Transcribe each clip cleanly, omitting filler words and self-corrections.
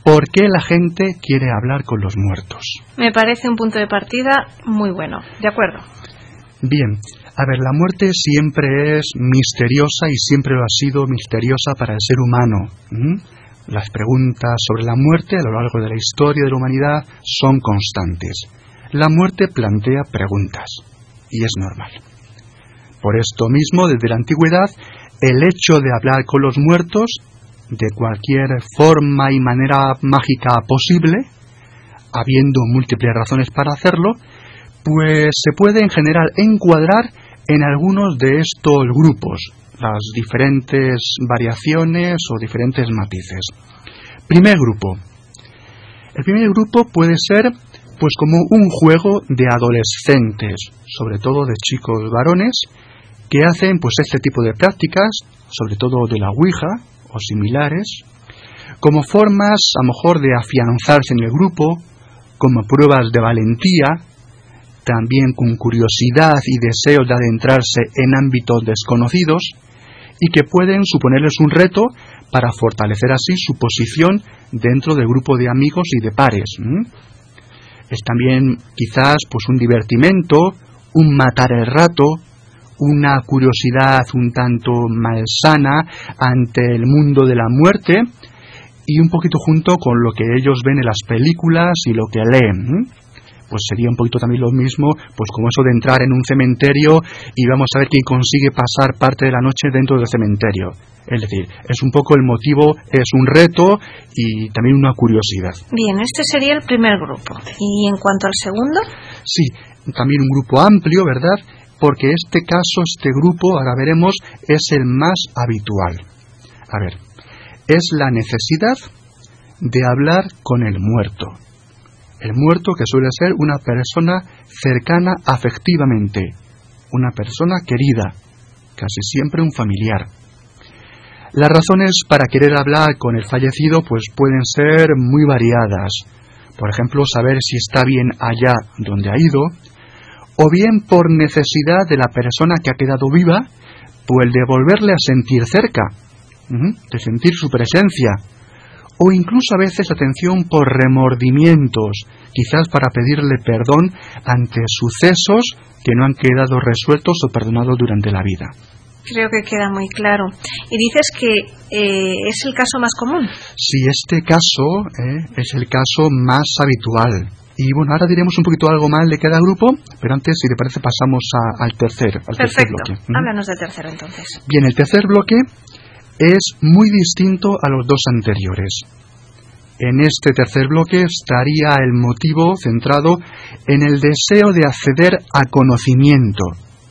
¿Por qué la gente quiere hablar con los muertos? Me parece un punto de partida muy bueno. De acuerdo. Bien, a ver, la muerte siempre es misteriosa y siempre lo ha sido misteriosa para el ser humano. Las preguntas sobre la muerte a lo largo de la historia de la humanidad son constantes. La muerte plantea preguntas, y es normal. Por esto mismo, desde la antigüedad, el hecho de hablar con los muertos, de cualquier forma y manera mágica posible, habiendo múltiples razones para hacerlo, pues se puede en general encuadrar en algunos de estos grupos, las diferentes variaciones o diferentes matices. Primer grupo. El primer grupo puede ser pues como un juego de adolescentes, sobre todo de chicos varones, que hacen pues este tipo de prácticas, sobre todo de la Ouija o similares, como formas a lo mejor de afianzarse en el grupo, como pruebas de valentía, también con curiosidad y deseos de adentrarse en ámbitos desconocidos, y que pueden suponerles un reto para fortalecer así su posición dentro del grupo de amigos y de pares. Es también quizás pues un divertimento, un matar el rato, una curiosidad un tanto malsana ante el mundo de la muerte, y un poquito junto con lo que ellos ven en las películas y lo que leen. Pues sería un poquito también lo mismo, pues como eso de entrar en un cementerio y vamos a ver quién consigue pasar parte de la noche dentro del cementerio. Es decir, es un poco el motivo, es un reto y también una curiosidad. Bien, este sería el primer grupo. ¿Y en cuanto al segundo? Sí, también un grupo amplio, ¿verdad? Porque este caso, este grupo, ahora veremos, es el más habitual. A ver, es la necesidad de hablar con el muerto. El muerto que suele ser una persona cercana afectivamente, una persona querida, casi siempre un familiar. Las razones para querer hablar con el fallecido pues pueden ser muy variadas. Por ejemplo, saber si está bien allá donde ha ido, o bien por necesidad de la persona que ha quedado viva, pues de volverle a sentir cerca, de sentir su presencia, o incluso a veces atención por remordimientos, quizás para pedirle perdón ante sucesos que no han quedado resueltos o perdonados durante la vida. Creo que queda muy claro. Y dices que es el caso más común. Sí, este caso es el caso más habitual. Y bueno, ahora diremos un poquito algo más de cada grupo, pero antes, si te parece, pasamos al tercer bloque. Háblanos del tercero entonces. Bien, el tercer bloque es muy distinto a los dos anteriores. En este tercer bloque estaría el motivo centrado en el deseo de acceder a conocimiento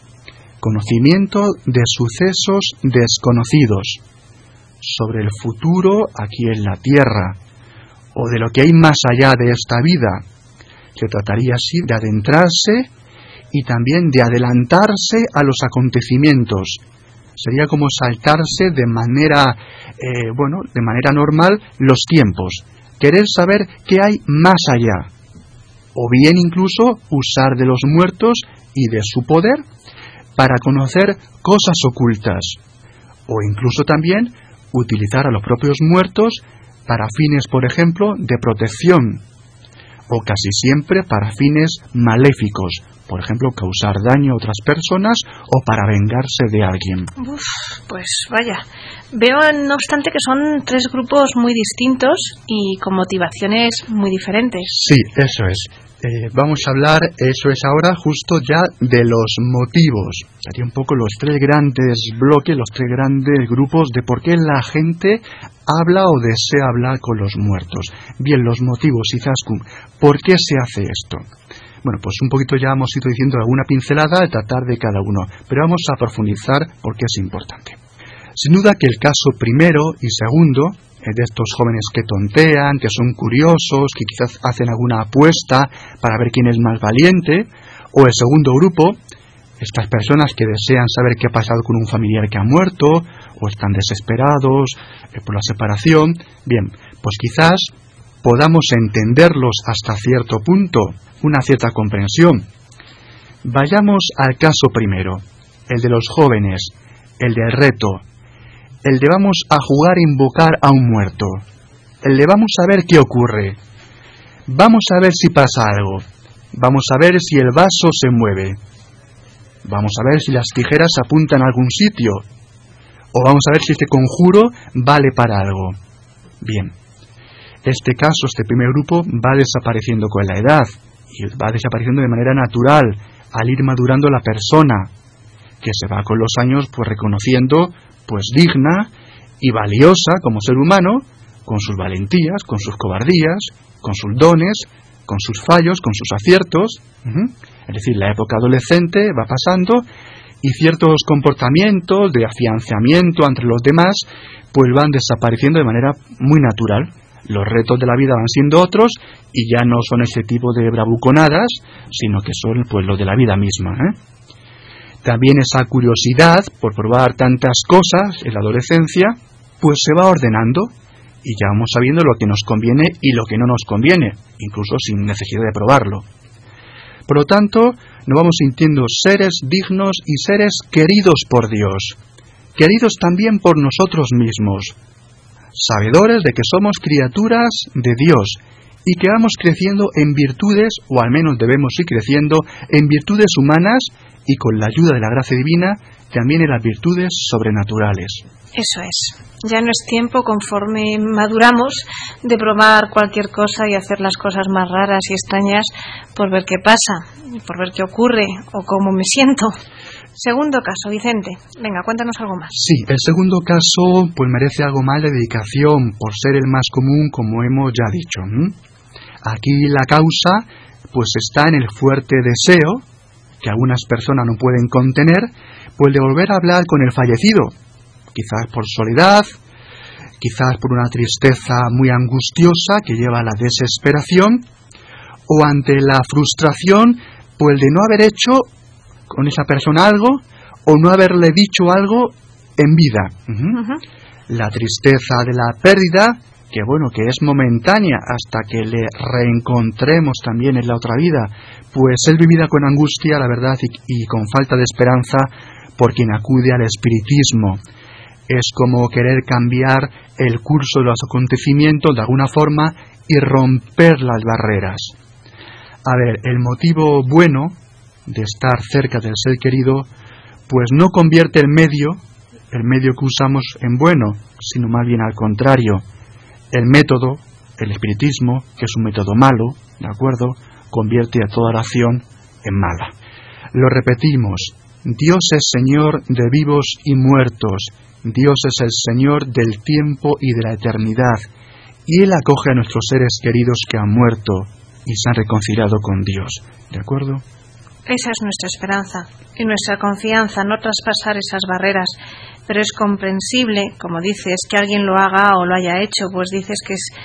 de sucesos desconocidos, sobre el futuro aquí en la Tierra, o de lo que hay más allá de esta vida. Se trataría así de adentrarse y también de adelantarse a los acontecimientos. Sería como saltarse de manera normal los tiempos. Querer saber qué hay más allá. O bien incluso usar de los muertos y de su poder para conocer cosas ocultas. O incluso también utilizar a los propios muertos para fines, por ejemplo, de protección. O casi siempre para fines maléficos, por ejemplo, causar daño a otras personas o para vengarse de alguien. Pues vaya, veo no obstante que son tres grupos muy distintos y con motivaciones muy diferentes. Sí, eso es. Vamos a hablar, eso es ahora, justo ya de los motivos. Sería un poco los tres grandes bloques, los tres grandes grupos de por qué la gente habla o desea hablar con los muertos. Bien, los motivos, Izaskun, ¿por qué se hace esto? Bueno, pues un poquito ya hemos ido diciendo alguna pincelada al tratar de cada uno, pero vamos a profundizar porque es importante. Sin duda que el caso primero y segundo, de estos jóvenes que tontean, que son curiosos, que quizás hacen alguna apuesta para ver quién es más valiente, o el segundo grupo, estas personas que desean saber qué ha pasado con un familiar que ha muerto, o están desesperados por la separación, bien, pues quizás podamos entenderlos hasta cierto punto, una cierta comprensión. Vayamos al caso primero, el de los jóvenes, el del reto, el de vamos a jugar a invocar a un muerto. le vamos a ver qué ocurre. Vamos a ver si pasa algo. Vamos a ver si el vaso se mueve. Vamos a ver si las tijeras apuntan a algún sitio. O vamos a ver si este conjuro vale para algo. Bien. Este caso, este primer grupo, va desapareciendo con la edad. Y va desapareciendo de manera natural, al ir madurando la persona, que se va con los años pues reconociendo pues digna y valiosa como ser humano, con sus valentías, con sus cobardías, con sus dones, con sus fallos, con sus aciertos. Es decir, la época adolescente va pasando y ciertos comportamientos de afianzamiento entre los demás pues van desapareciendo de manera muy natural. Los retos de la vida van siendo otros y ya no son ese tipo de bravuconadas, sino que son pues los de la vida misma. También esa curiosidad por probar tantas cosas en la adolescencia pues se va ordenando y ya vamos sabiendo lo que nos conviene y lo que no nos conviene, incluso sin necesidad de probarlo. Por lo tanto, nos vamos sintiendo seres dignos y seres queridos por Dios, queridos también por nosotros mismos, sabedores de que somos criaturas de Dios y que vamos creciendo en virtudes, o al menos debemos ir creciendo en virtudes humanas y con la ayuda de la gracia divina también en las virtudes sobrenaturales. Eso es. Ya no es tiempo, conforme maduramos, de probar cualquier cosa y hacer las cosas más raras y extrañas por ver qué pasa, por ver qué ocurre o cómo me siento. Segundo caso, Vicente. Venga, cuéntanos algo más. Sí, el segundo caso pues merece algo más de dedicación por ser el más común, como hemos ya dicho. Aquí la causa pues está en el fuerte deseo que algunas personas no pueden contener, pues de volver a hablar con el fallecido, quizás por soledad, quizás por una tristeza muy angustiosa que lleva a la desesperación, o ante la frustración pues de no haber hecho con esa persona algo, o no haberle dicho algo en vida. La tristeza de la pérdida, que bueno, que es momentánea hasta que le reencontremos también en la otra vida, pues es vivida con angustia, la verdad, y con falta de esperanza por quien acude al espiritismo. Es como querer cambiar el curso de los acontecimientos de alguna forma y romper las barreras. A ver, el motivo bueno de estar cerca del ser querido, pues no convierte el medio que usamos en bueno, sino más bien al contrario. El método, el espiritismo, que es un método malo, ¿de acuerdo?, convierte a toda oración en mala. Lo repetimos, Dios es Señor de vivos y muertos, Dios es el Señor del tiempo y de la eternidad, y Él acoge a nuestros seres queridos que han muerto y se han reconciliado con Dios, ¿de acuerdo? Esa es nuestra esperanza y nuestra confianza, no traspasar esas barreras. Pero es comprensible, como dices, que alguien lo haga o lo haya hecho, pues dices que es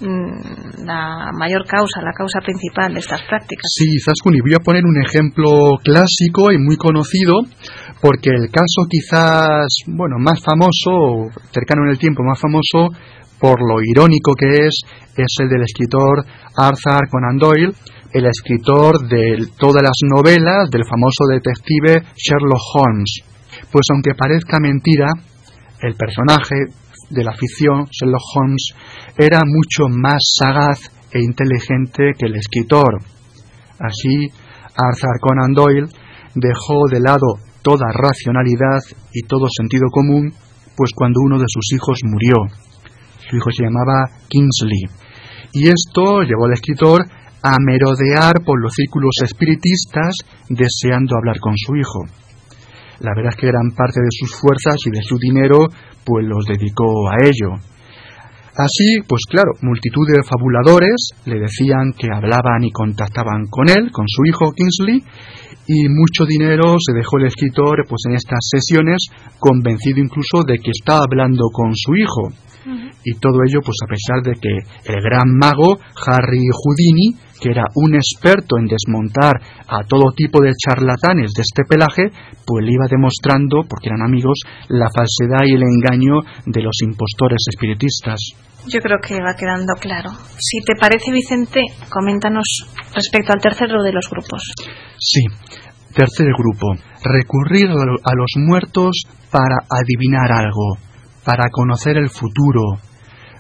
la mayor causa, la causa principal de estas prácticas. Sí, Zaskun, y voy a poner un ejemplo clásico y muy conocido, porque el caso quizás, bueno, más famoso, cercano en el tiempo, más famoso, por lo irónico que es el del escritor Arthur Conan Doyle, el escritor de todas las novelas del famoso detective Sherlock Holmes. Pues aunque parezca mentira, el personaje de la ficción, Sherlock Holmes, era mucho más sagaz e inteligente que el escritor. Así, Arthur Conan Doyle dejó de lado toda racionalidad y todo sentido común, pues cuando uno de sus hijos murió. Su hijo se llamaba Kingsley. Y esto llevó al escritor a merodear por los círculos espiritistas deseando hablar con su hijo. La verdad es que gran parte de sus fuerzas y de su dinero pues los dedicó a ello. Así, pues claro, multitud de fabuladores le decían que hablaban y contactaban con él, con su hijo Kingsley, y mucho dinero se dejó el escritor pues en estas sesiones, convencido incluso de que estaba hablando con su hijo. Y todo ello pues a pesar de que el gran mago Harry Houdini, que era un experto en desmontar a todo tipo de charlatanes de este pelaje, pues le iba demostrando, porque eran amigos, la falsedad y el engaño de los impostores espiritistas. Yo creo que va quedando claro. Si te parece, Vicente, coméntanos respecto al tercero de los grupos. Sí, tercer grupo, recurrir a los muertos para adivinar algo, para conocer el futuro,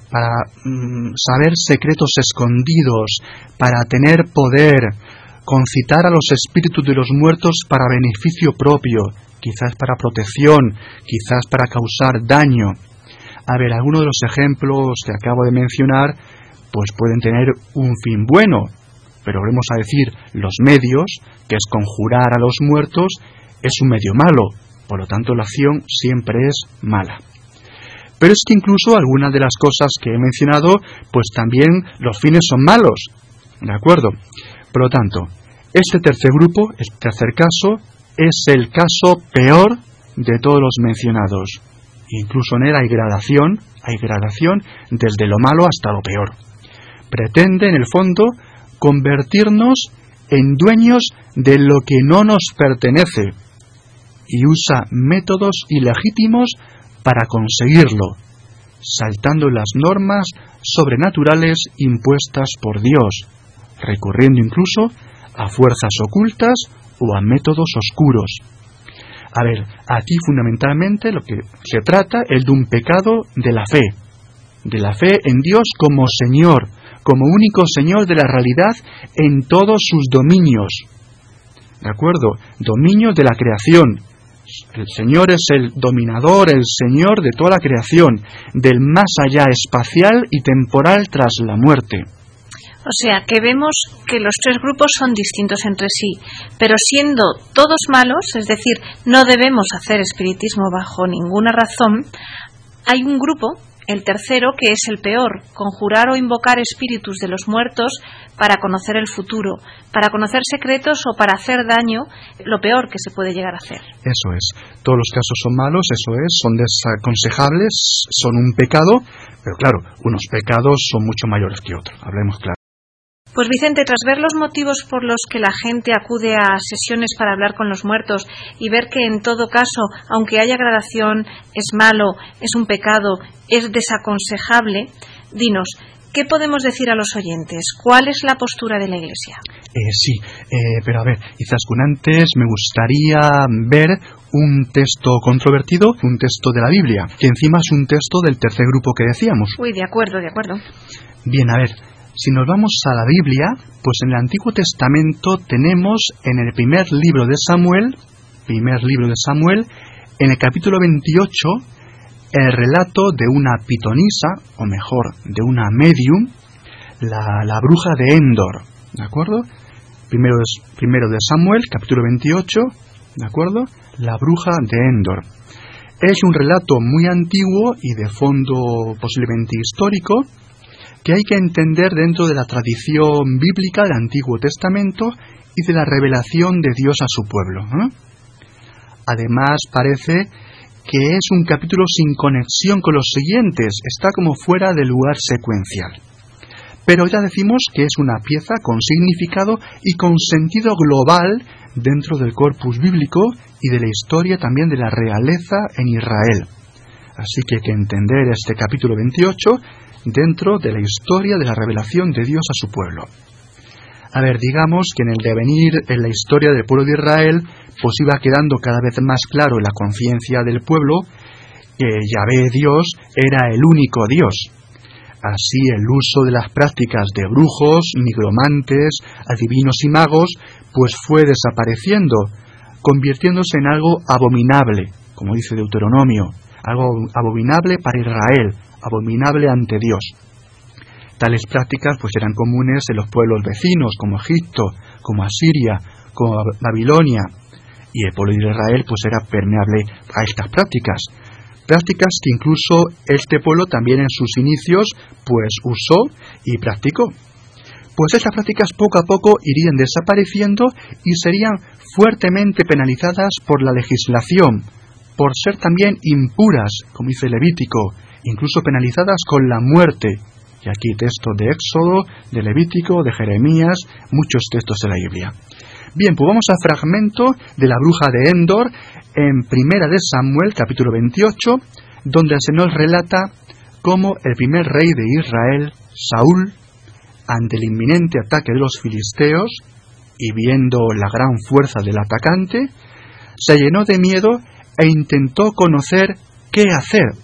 para saber secretos escondidos, para tener poder, concitar a los espíritus de los muertos para beneficio propio, quizás para protección, quizás para causar daño. A ver, algunos de los ejemplos que acabo de mencionar, pues pueden tener un fin bueno, pero volvemos a decir, los medios, que es conjurar a los muertos, es un medio malo, por lo tanto la acción siempre es mala. Pero es que incluso algunas de las cosas que he mencionado, pues también los fines son malos, ¿de acuerdo? Por lo tanto, este tercer grupo, este tercer caso, es el caso peor de todos los mencionados. Incluso en él hay gradación desde lo malo hasta lo peor. Pretende, en el fondo, convertirnos en dueños de lo que no nos pertenece y usa métodos ilegítimos para conseguirlo, saltando las normas sobrenaturales impuestas por Dios, recurriendo incluso a fuerzas ocultas o a métodos oscuros. A ver, aquí fundamentalmente lo que se trata es de un pecado de la fe en Dios como Señor, como único Señor de la realidad en todos sus dominios. ¿De acuerdo? Dominios de la creación. El Señor es el dominador, el Señor de toda la creación, del más allá espacial y temporal tras la muerte. O sea, que vemos que los tres grupos son distintos entre sí, pero siendo todos malos, es decir, no debemos hacer espiritismo bajo ninguna razón, hay un grupo, el tercero, que es el peor, conjurar o invocar espíritus de los muertos para conocer el futuro, para conocer secretos o para hacer daño, lo peor que se puede llegar a hacer. Eso es. Todos los casos son malos, eso es, son desaconsejables, son un pecado, pero claro, unos pecados son mucho mayores que otros, hablemos claro. Pues Vicente, tras ver los motivos por los que la gente acude a sesiones para hablar con los muertos y ver que en todo caso, aunque haya gradación, es malo, es un pecado, es desaconsejable, dinos, ¿qué podemos decir a los oyentes? ¿Cuál es la postura de la Iglesia? Pero a ver, Izaskun, antes me gustaría ver un texto controvertido, un texto de la Biblia, que encima es un texto del tercer grupo que decíamos. De acuerdo. Bien, a ver. Si nos vamos a la Biblia, pues en el Antiguo Testamento tenemos en el primer libro de Samuel, en el capítulo 28, el relato de una pitonisa, o mejor, de una medium, la bruja de Endor, ¿de acuerdo? Primero de Samuel, capítulo 28, ¿de acuerdo? La bruja de Endor. Es un relato muy antiguo y de fondo posiblemente histórico, que hay que entender dentro de la tradición bíblica del Antiguo Testamento y de la revelación de Dios a su pueblo. Además, parece que es un capítulo sin conexión con los siguientes, está como fuera del lugar secuencial. Pero ya decimos que es una pieza con significado y con sentido global dentro del corpus bíblico y de la historia también de la realeza en Israel. Así que hay que entender este capítulo 28 dentro de la historia de la revelación de Dios a su pueblo. A ver, digamos que en el devenir, en la historia del pueblo de Israel, pues iba quedando cada vez más claro en la conciencia del pueblo que Yahvé Dios era el único Dios. Así el uso de las prácticas de brujos, nigromantes, adivinos y magos, pues fue desapareciendo, convirtiéndose en algo abominable, como dice Deuteronomio, algo abominable para Israel, abominable ante Dios. Tales prácticas pues eran comunes en los pueblos vecinos, como Egipto, como Asiria, como Babilonia, y el pueblo de Israel pues era permeable a estas prácticas que incluso este pueblo también en sus inicios pues usó y practicó. Pues estas prácticas poco a poco irían desapareciendo y serían fuertemente penalizadas por la legislación, por ser también impuras, como dice Levítico, incluso penalizadas con la muerte. Y aquí textos de Éxodo, de Levítico, de Jeremías, muchos textos de la Biblia. Bien, pues vamos al fragmento de la bruja de Endor en Primera de Samuel, capítulo 28, donde se nos relata cómo el primer rey de Israel, Saúl, ante el inminente ataque de los filisteos y viendo la gran fuerza del atacante, se llenó de miedo e intentó conocer qué hacer.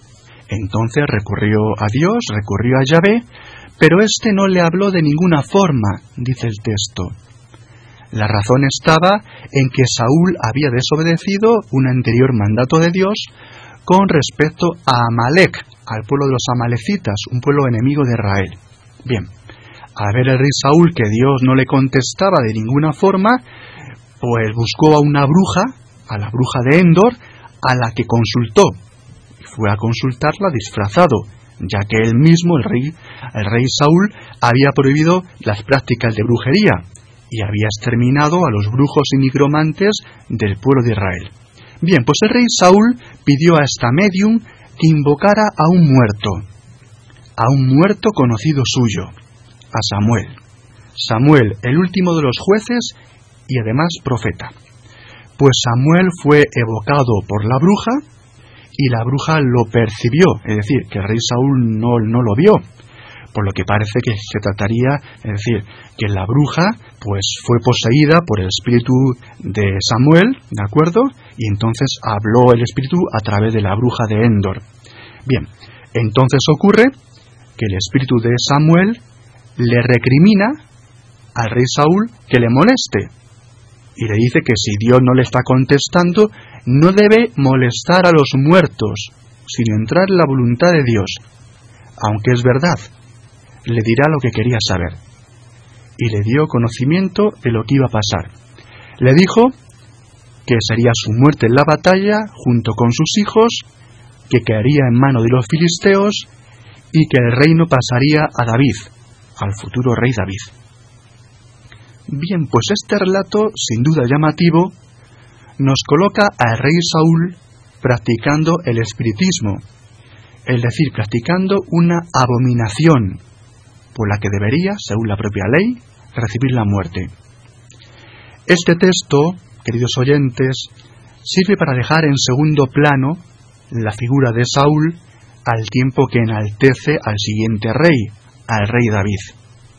Entonces recurrió a Dios, recurrió a Yahvé, pero éste no le habló de ninguna forma, dice el texto. La razón estaba en que Saúl había desobedecido un anterior mandato de Dios con respecto a Amalek, al pueblo de los amalecitas, un pueblo enemigo de Israel. Bien, al ver el rey Saúl que Dios no le contestaba de ninguna forma, pues buscó a una bruja, a la bruja de Endor, a la que consultó. Fue a consultarla disfrazado, ya que él mismo, el rey Saúl, había prohibido las prácticas de brujería y había exterminado a los brujos y nigromantes del pueblo de Israel. Bien, pues el rey Saúl pidió a esta medium que invocara a un muerto conocido suyo, a Samuel. Samuel, el último de los jueces y además profeta. Pues Samuel fue evocado por la bruja y la bruja lo percibió, es decir, que el rey Saúl no lo vio, por lo que parece que se trataría, es decir, que la bruja pues fue poseída por el espíritu de Samuel, ¿de acuerdo? Y entonces habló el espíritu a través de la bruja de Endor. Bien, entonces ocurre que el espíritu de Samuel le recrimina al rey Saúl que le moleste y le dice que si Dios no le está contestando, no debe molestar a los muertos, sino entrar en la voluntad de Dios. Aunque es verdad, le dirá lo que quería saber. Y le dio conocimiento de lo que iba a pasar. Le dijo que sería su muerte en la batalla junto con sus hijos, que caería en manos de los filisteos y que el reino pasaría a David, al futuro rey David. Bien, pues este relato, sin duda llamativo, nos coloca al rey Saúl practicando el espiritismo, es decir, practicando una abominación por la que debería, según la propia ley, recibir la muerte. Este texto, queridos oyentes, sirve para dejar en segundo plano la figura de Saúl al tiempo que enaltece al siguiente rey, al rey David.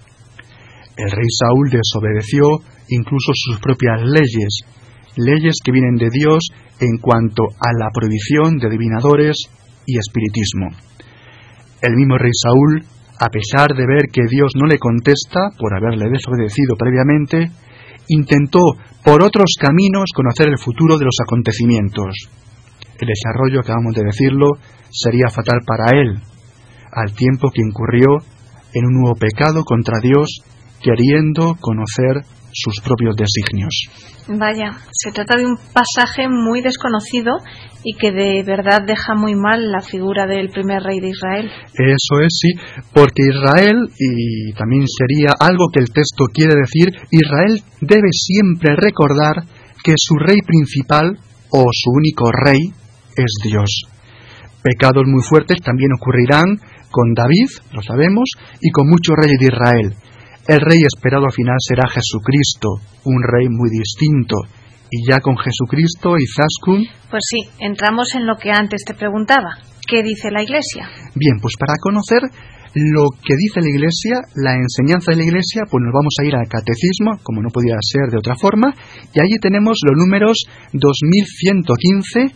El rey Saúl desobedeció incluso sus propias leyes que vienen de Dios en cuanto a la prohibición de adivinadores y espiritismo. El mismo rey Saúl, a pesar de ver que Dios no le contesta por haberle desobedecido previamente, intentó por otros caminos conocer el futuro de los acontecimientos. El desarrollo, acabamos de decirlo, sería fatal para él, al tiempo que incurrió en un nuevo pecado contra Dios, queriendo conocer sus propios designios. Vaya, se trata de un pasaje muy desconocido y que de verdad deja muy mal la figura del primer rey de Israel. Eso es, sí, porque Israel, y también sería algo que el texto quiere decir, Israel debe siempre recordar que su rey principal, o su único rey, es Dios. Pecados muy fuertes también ocurrirán con David, lo sabemos, y con muchos reyes de Israel. El rey esperado al final será Jesucristo, un rey muy distinto. Y ya con Jesucristo y Zaskun... Pues sí, entramos en lo que antes te preguntaba. ¿Qué dice la Iglesia? Bien, pues para conocer lo que dice la Iglesia, la enseñanza de la Iglesia, pues nos vamos a ir al Catecismo, como no podía ser de otra forma, y allí tenemos los números 2115,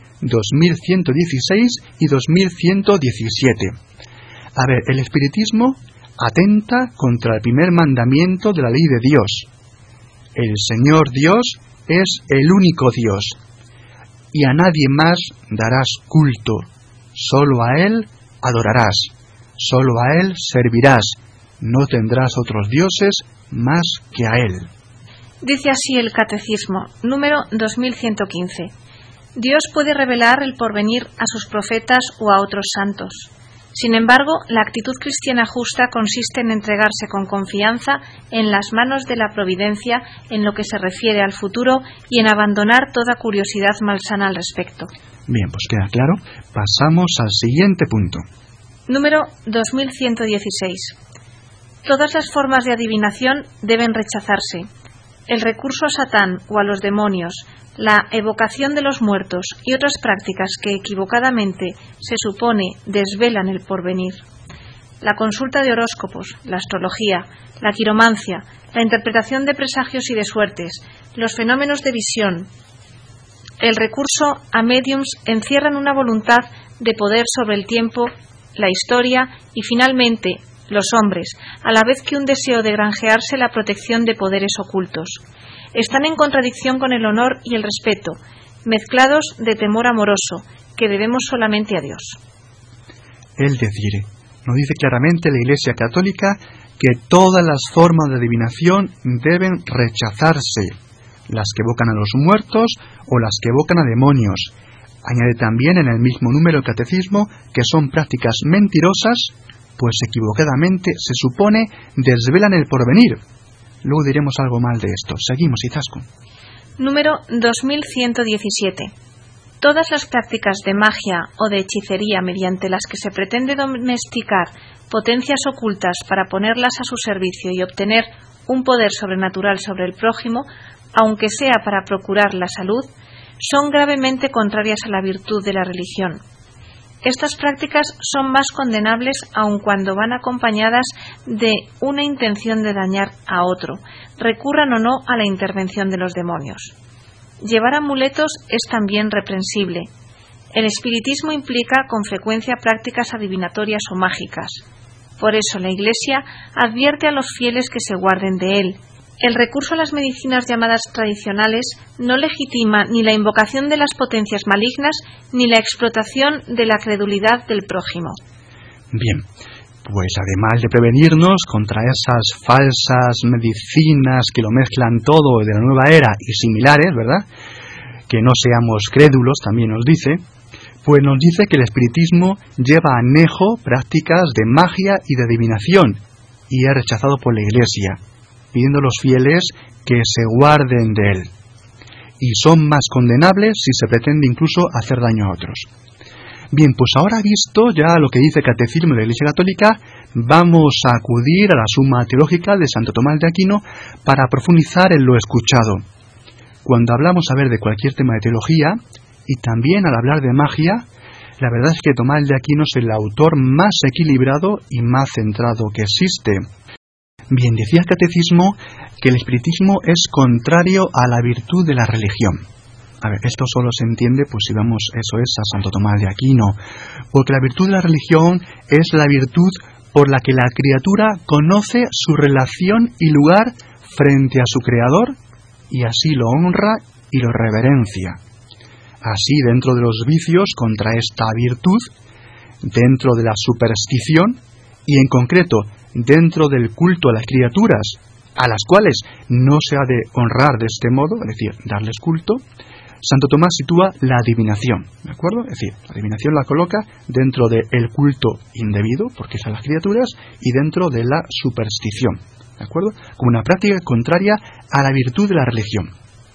2116 y 2117. A ver, el espiritismo atenta contra el primer mandamiento de la ley de Dios. El Señor Dios es el único Dios, y a nadie más darás culto, solo a Él adorarás, solo a Él servirás, no tendrás otros dioses más que a Él. Dice así el Catecismo, número 2115. Dios puede revelar el porvenir a sus profetas o a otros santos. Sin embargo, la actitud cristiana justa consiste en entregarse con confianza en las manos de la providencia en lo que se refiere al futuro y en abandonar toda curiosidad malsana al respecto. Bien, pues queda claro. Pasamos al siguiente punto. Número 2116. Todas las formas de adivinación deben rechazarse. El recurso a Satán o a los demonios, la evocación de los muertos y otras prácticas que equivocadamente se supone desvelan el porvenir. La consulta de horóscopos, la astrología, la quiromancia, la interpretación de presagios y de suertes, los fenómenos de visión, el recurso a médiums encierran una voluntad de poder sobre el tiempo la historia y finalmente los hombres, a la vez que un deseo de granjearse la protección de poderes ocultos. Están en contradicción con el honor y el respeto, mezclados de temor amoroso, que debemos solamente a Dios. Es decir, nos dice claramente la Iglesia Católica que todas las formas de adivinación deben rechazarse, las que evocan a los muertos o las que evocan a demonios. Añade también en el mismo número del Catecismo que son prácticas mentirosas, pues equivocadamente se supone desvelan el porvenir. Luego diremos algo mal de esto. Seguimos, Izaskun. Número 2117. Todas las prácticas de magia o de hechicería mediante las que se pretende domesticar potencias ocultas para ponerlas a su servicio y obtener un poder sobrenatural sobre el prójimo, aunque sea para procurar la salud, son gravemente contrarias a la virtud de la religión. Estas prácticas son más condenables aun cuando van acompañadas de una intención de dañar a otro, recurran o no a la intervención de los demonios. Llevar amuletos es también reprensible. El espiritismo implica con frecuencia prácticas adivinatorias o mágicas. Por eso la Iglesia advierte a los fieles que se guarden de él. El recurso a las medicinas llamadas tradicionales no legitima ni la invocación de las potencias malignas ni la explotación de la credulidad del prójimo. Bien, pues además de prevenirnos contra esas falsas medicinas que lo mezclan todo de la nueva era y similares, ¿verdad?, que no seamos crédulos, también nos dice, pues nos dice que el espiritismo lleva anejo prácticas de magia y de adivinación y es rechazado por la Iglesia, pidiendo a los fieles que se guarden de él. Y son más condenables si se pretende incluso hacer daño a otros. Bien, pues ahora visto ya lo que dice el Catecismo de la Iglesia Católica, vamos a acudir a la Suma Teológica de Santo Tomás de Aquino para profundizar en lo escuchado. Cuando hablamos de cualquier tema de teología, y también al hablar de magia, la verdad es que Tomás de Aquino es el autor más equilibrado y más centrado que existe. Bien, decía el Catecismo que el espiritismo es contrario a la virtud de la religión. Esto solo se entiende pues si vamos, eso es, a Santo Tomás de Aquino, porque la virtud de la religión es la virtud por la que la criatura conoce su relación y lugar frente a su Creador y así lo honra y lo reverencia. Así, dentro de los vicios contra esta virtud, dentro de la superstición y en concreto dentro del culto a las criaturas, a las cuales no se ha de honrar de este modo, es decir, darles culto, Santo Tomás sitúa la adivinación, ¿de acuerdo? Es decir, la adivinación la coloca dentro del culto indebido, porque es a las criaturas, y dentro de la superstición, ¿de acuerdo? Como una práctica contraria a la virtud de la religión.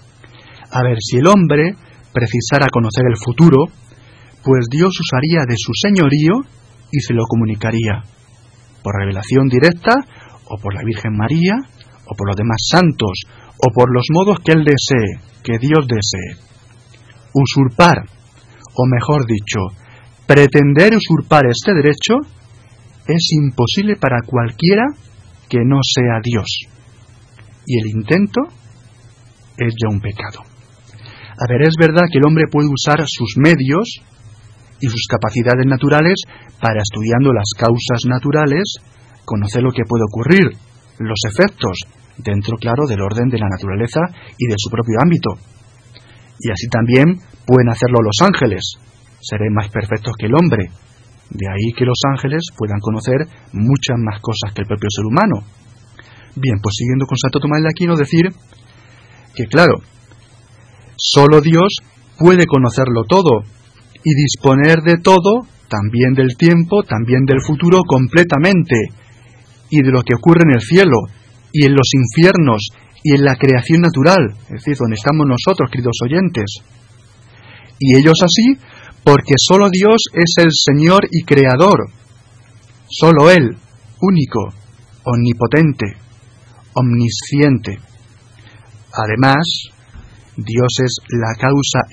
Si el hombre precisara conocer el futuro, pues Dios usaría de su señorío y se lo comunicaría, por revelación directa, o por la Virgen María, o por los demás santos, o por los modos que Él desee, que Dios desee. Usurpar, o mejor dicho, pretender usurpar este derecho, es imposible para cualquiera que no sea Dios. Y el intento es ya un pecado. Es verdad que el hombre puede usar sus medios y sus capacidades naturales para, estudiando las causas naturales, conocer lo que puede ocurrir, los efectos, dentro, claro, del orden de la naturaleza y de su propio ámbito. Y así también pueden hacerlo los ángeles, serán más perfectos que el hombre. De ahí que los ángeles puedan conocer muchas más cosas que el propio ser humano. Bien, pues siguiendo con Santo Tomás de Aquino, decir que, claro, solo Dios puede conocerlo todo y disponer de todo, también del tiempo, también del futuro, completamente, y de lo que ocurre en el cielo, y en los infiernos, y en la creación natural, es decir, donde estamos nosotros, queridos oyentes. Y ellos así, porque solo Dios es el Señor y Creador, solo Él, único, omnipotente, omnisciente. Además, Dios es la causa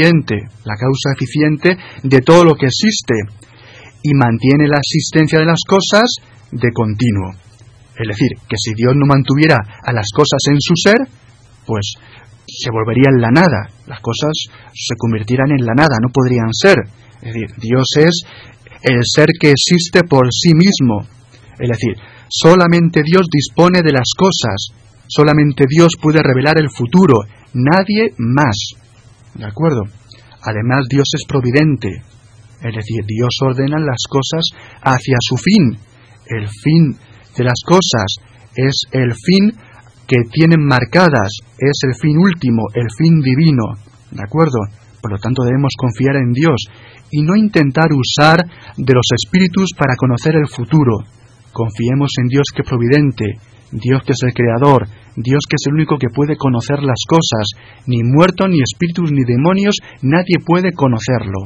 eficiente de todo lo que existe y mantiene la existencia de las cosas de continuo. Es decir, que si Dios no mantuviera a las cosas en su ser, pues se volvería en la nada, las cosas se convirtieran en la nada, no podrían ser. Es decir, Dios es el ser que existe por sí mismo. Es decir, solamente Dios dispone de las cosas, solamente Dios puede revelar el futuro, nadie más. ¿De acuerdo? Además, Dios es providente, es decir, Dios ordena las cosas hacia su fin. El fin de las cosas es el fin que tienen marcadas, es el fin último, el fin divino. ¿De acuerdo? Por lo tanto, debemos confiar en Dios y no intentar usar de los espíritus para conocer el futuro. Confiemos en Dios que es providente, Dios que es el creador, Dios que es el único que puede conocer las cosas. Ni muertos, ni espíritus, ni demonios, nadie puede conocerlo.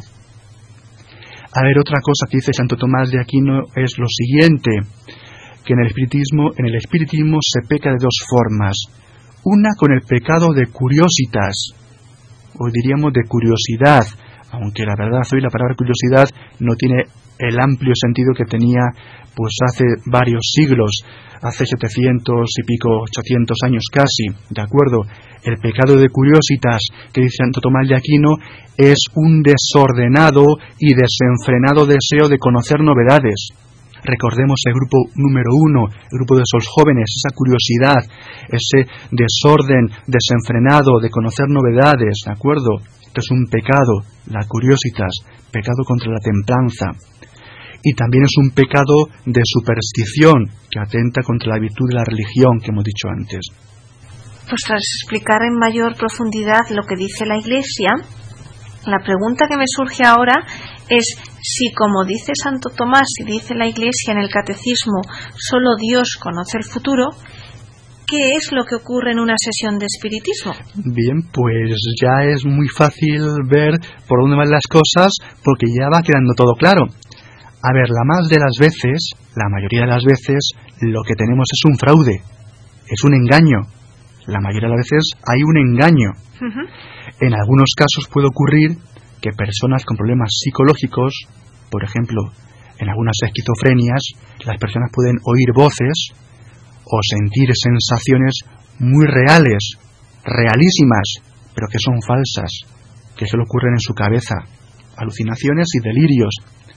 A ver, otra cosa que dice Santo Tomás de Aquino es lo siguiente, que en el espiritismo se peca de dos formas. Una con el pecado de curiositas, o diríamos de curiosidad, aunque la verdad hoy la palabra curiosidad no tiene el amplio sentido que tenía pues hace varios siglos, hace 700 y pico, 800 años casi, ¿de acuerdo? El pecado de curiositas, que dice Santo Tomás de Aquino, es un desordenado y desenfrenado deseo de conocer novedades. Recordemos el grupo número 1, el grupo de esos jóvenes, esa curiosidad, ese desorden desenfrenado de conocer novedades, ¿de acuerdo? Esto es un pecado, la curiositas, pecado contra la templanza. Y también es un pecado de superstición, que atenta contra la virtud de la religión, que hemos dicho antes. Pues tras explicar en mayor profundidad lo que dice la Iglesia, la pregunta que me surge ahora es si, como dice Santo Tomás y dice la Iglesia en el Catecismo, solo Dios conoce el futuro, ¿qué es lo que ocurre en una sesión de espiritismo? Bien, pues ya es muy fácil ver por dónde van las cosas, porque ya va quedando todo claro. A ver, la mayoría de las veces, lo que tenemos es un fraude, es un engaño. La mayoría de las veces hay un engaño. En algunos casos puede ocurrir que personas con problemas psicológicos, por ejemplo, en algunas esquizofrenias, las personas pueden oír voces o sentir sensaciones muy reales, realísimas, pero que son falsas, que solo ocurren en su cabeza, alucinaciones y delirios.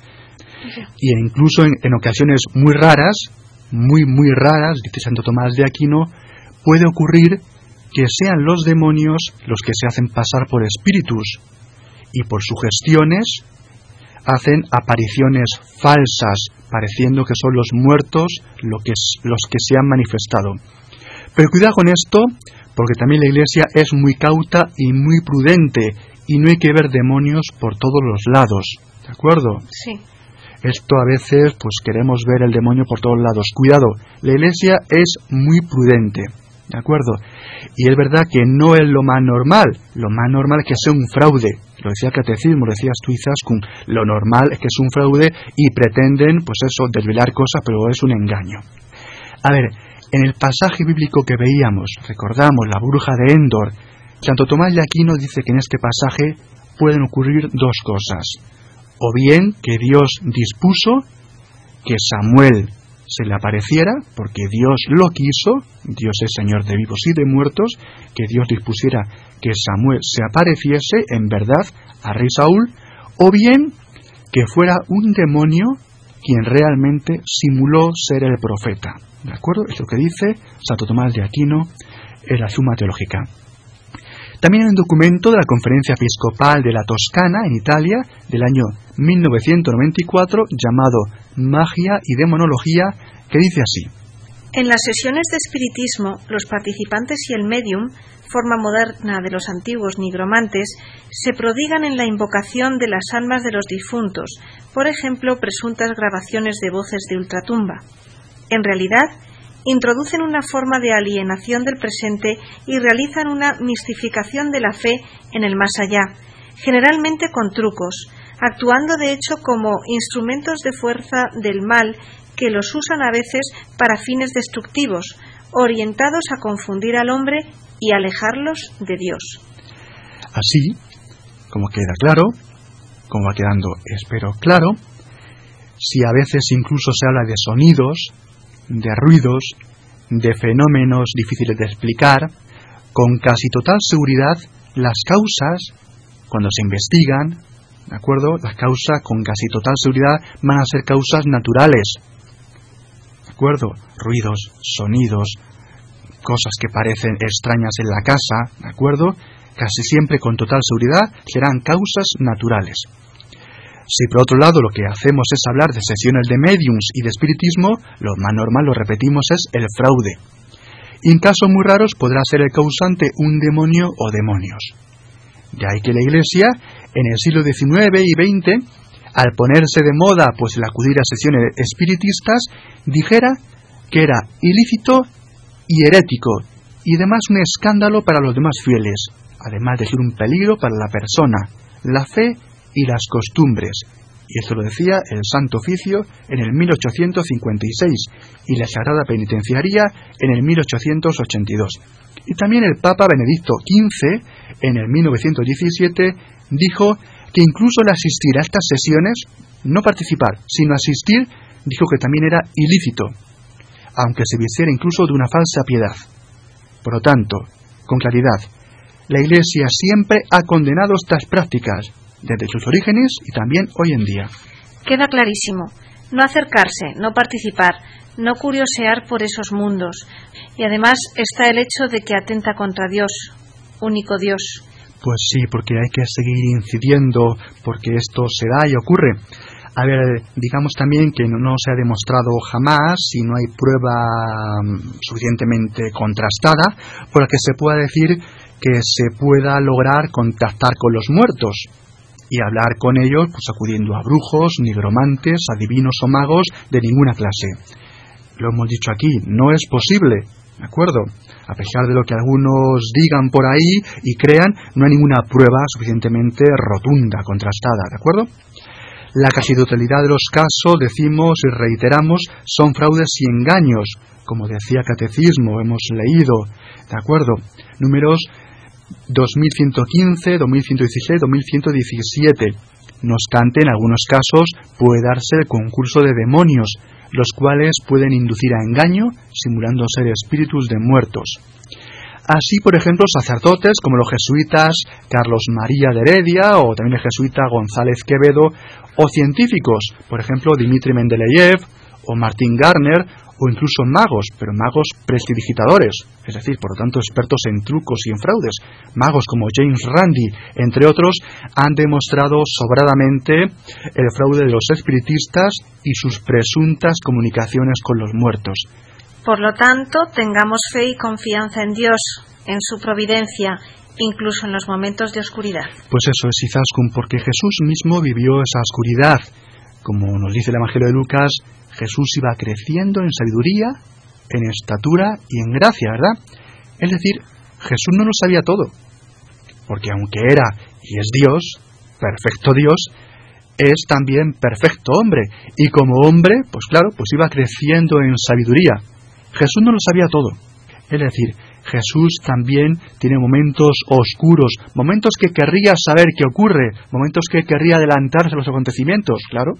Y incluso en ocasiones muy raras, muy raras, dice Santo Tomás de Aquino, puede ocurrir que sean los demonios los que se hacen pasar por espíritus y por sugestiones hacen apariciones falsas, pareciendo que son los muertos los que se han manifestado. Pero cuidado con esto, porque también la Iglesia es muy cauta y muy prudente, y no hay que ver demonios por todos los lados, ¿de acuerdo? Sí. Esto a veces, pues queremos ver el demonio por todos lados. Cuidado, la Iglesia es muy prudente, ¿de acuerdo? Y es verdad que no es lo más normal es que sea un fraude. Lo decía el Catecismo, lo decías tú, Izaskun, lo normal es que es un fraude y pretenden, pues eso, desvelar cosas, pero es un engaño. A ver, en el pasaje bíblico que veíamos, recordamos la bruja de Endor, Santo Tomás de Aquino dice que en este pasaje pueden ocurrir dos cosas. O bien que Dios dispuso que Samuel se le apareciera, porque Dios lo quiso, Dios es Señor de vivos y de muertos, que Dios dispusiera que Samuel se apareciese en verdad a rey Saúl, o bien que fuera un demonio quien realmente simuló ser el profeta. ¿De acuerdo? Es lo que dice Santo Tomás de Aquino en la Summa Teológica. También hay un documento de la Conferencia Episcopal de la Toscana, en Italia, del año 1994, llamado Magia y Demonología, que dice así. En las sesiones de espiritismo, los participantes y el médium, forma moderna de los antiguos nigromantes, se prodigan en la invocación de las almas de los difuntos, por ejemplo, presuntas grabaciones de voces de ultratumba. En realidad, introducen una forma de alienación del presente y realizan una mistificación de la fe en el más allá, generalmente con trucos, actuando de hecho como instrumentos de fuerza del mal que los usan a veces para fines destructivos, orientados a confundir al hombre y alejarlos de Dios. Así, como queda claro, como va quedando, espero claro, si a veces incluso se habla de sonidos, de ruidos, de fenómenos difíciles de explicar, con casi total seguridad las causas, cuando se investigan, ¿de acuerdo? Las causas con casi total seguridad van a ser causas naturales, ¿de acuerdo? Ruidos, sonidos, cosas que parecen extrañas en la casa, ¿de acuerdo? Casi siempre con total seguridad serán causas naturales. Si por otro lado lo que hacemos es hablar de sesiones de médiums y de espiritismo, lo más normal, lo repetimos, es el fraude. Y en casos muy raros podrá ser el causante un demonio o demonios. De ahí que la Iglesia, en el siglo XIX y XX, al ponerse de moda pues el acudir a sesiones espiritistas, dijera que era ilícito y herético, y además un escándalo para los demás fieles, además de ser un peligro para la persona, la fe y las costumbres. Y esto lo decía el Santo Oficio en el 1856 y la Sagrada Penitenciaría en el 1882. Y también el Papa Benedicto XV en el 1917 dijo que incluso el asistir a estas sesiones, no participar, sino asistir, dijo que también era ilícito, aunque se vistiera incluso de una falsa piedad. Por lo tanto, con claridad, la Iglesia siempre ha condenado estas prácticas, desde sus orígenes y también hoy en día. Queda clarísimo. No acercarse, no participar, no curiosear por esos mundos. Y además está el hecho de que atenta contra Dios, único Dios. Pues sí, porque hay que seguir incidiendo, porque esto se da y ocurre. A ver, digamos también que no se ha demostrado jamás, si no hay prueba suficientemente contrastada, por la que se pueda decir que se pueda lograr contactar con los muertos y hablar con ellos, pues acudiendo a brujos, nigromantes, adivinos o magos de ninguna clase. Lo hemos dicho aquí, no es posible, ¿de acuerdo? A pesar de lo que algunos digan por ahí y crean, no hay ninguna prueba suficientemente rotunda, contrastada, ¿de acuerdo? La casi totalidad de los casos, decimos y reiteramos, son fraudes y engaños, como decía Catecismo, hemos leído, ¿de acuerdo? Números 2115, 2116, 2117. No obstante, en algunos casos puede darse el concurso de demonios, los cuales pueden inducir a engaño, simulando ser espíritus de muertos. Así, por ejemplo, sacerdotes como los jesuitas Carlos María de Heredia o también el jesuita González Quevedo, o científicos, por ejemplo Dmitri Mendeleev o Martin Gardner, o incluso magos, pero magos prestidigitadores, es decir, por lo tanto expertos en trucos y en fraudes. Magos como James Randi, entre otros, han demostrado sobradamente el fraude de los espiritistas y sus presuntas comunicaciones con los muertos. Por lo tanto, tengamos fe y confianza en Dios, en su providencia, incluso en los momentos de oscuridad. Pues eso es, Izaskun, porque Jesús mismo vivió esa oscuridad. Como nos dice el Evangelio de Lucas, Jesús iba creciendo en sabiduría, en estatura y en gracia, ¿verdad? Es decir, Jesús no lo sabía todo, porque aunque era y es Dios, perfecto Dios, es también perfecto hombre, y como hombre, pues claro, pues iba creciendo en sabiduría. Jesús no lo sabía todo, es decir, Jesús también tiene momentos oscuros, momentos que querría saber qué ocurre, momentos que querría adelantarse a los acontecimientos, claro.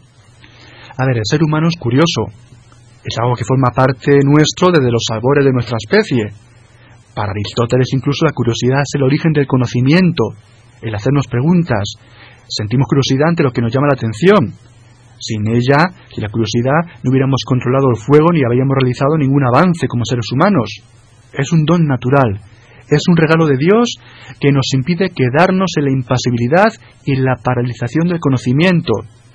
A ver, el ser humano es curioso, es algo que forma parte nuestro desde los albores de nuestra especie. Para Aristóteles incluso la curiosidad es el origen del conocimiento, el hacernos preguntas. Sentimos curiosidad ante lo que nos llama la atención. Sin ella, sin la curiosidad, no hubiéramos controlado el fuego ni habríamos realizado ningún avance como seres humanos. Es un don natural, es un regalo de Dios que nos impide quedarnos en la impasibilidad y en la paralización del conocimiento.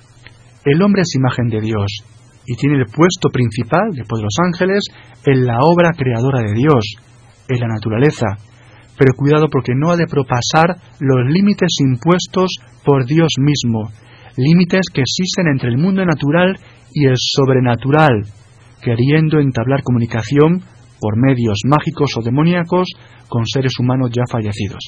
El hombre es imagen de Dios y tiene el puesto principal, después de los ángeles, en la obra creadora de Dios, en la naturaleza. Pero cuidado, porque no ha de propasar los límites impuestos por Dios mismo, límites que existen entre el mundo natural y el sobrenatural, queriendo entablar comunicación por medios mágicos o demoníacos con seres humanos ya fallecidos.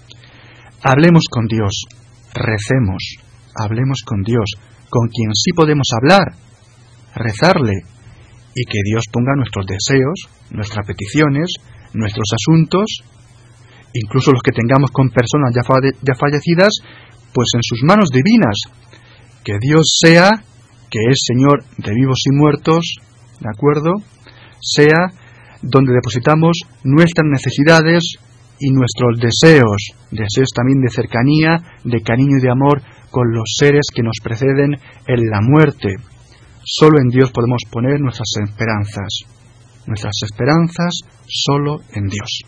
Hablemos con Dios, recemos, hablemos con Dios, con quien sí podemos hablar, rezarle, y que Dios ponga nuestros deseos, nuestras peticiones, nuestros asuntos, incluso los que tengamos con personas ya fallecidas, pues en sus manos divinas. Que Dios sea, que es Señor de vivos y muertos, ¿de acuerdo?, sea donde depositamos nuestras necesidades y nuestros deseos también de cercanía, de cariño y de amor con los seres que nos preceden en la muerte. Solo en Dios podemos poner nuestras esperanzas solo en Dios.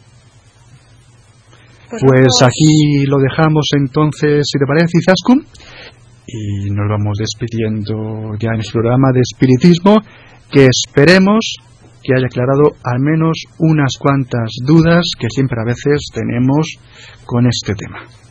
Pues aquí lo dejamos entonces, si te parece, Izaskun, y nos vamos despidiendo ya en el programa de Espiritismo, que esperemos que haya aclarado al menos unas cuantas dudas que siempre a veces tenemos con este tema.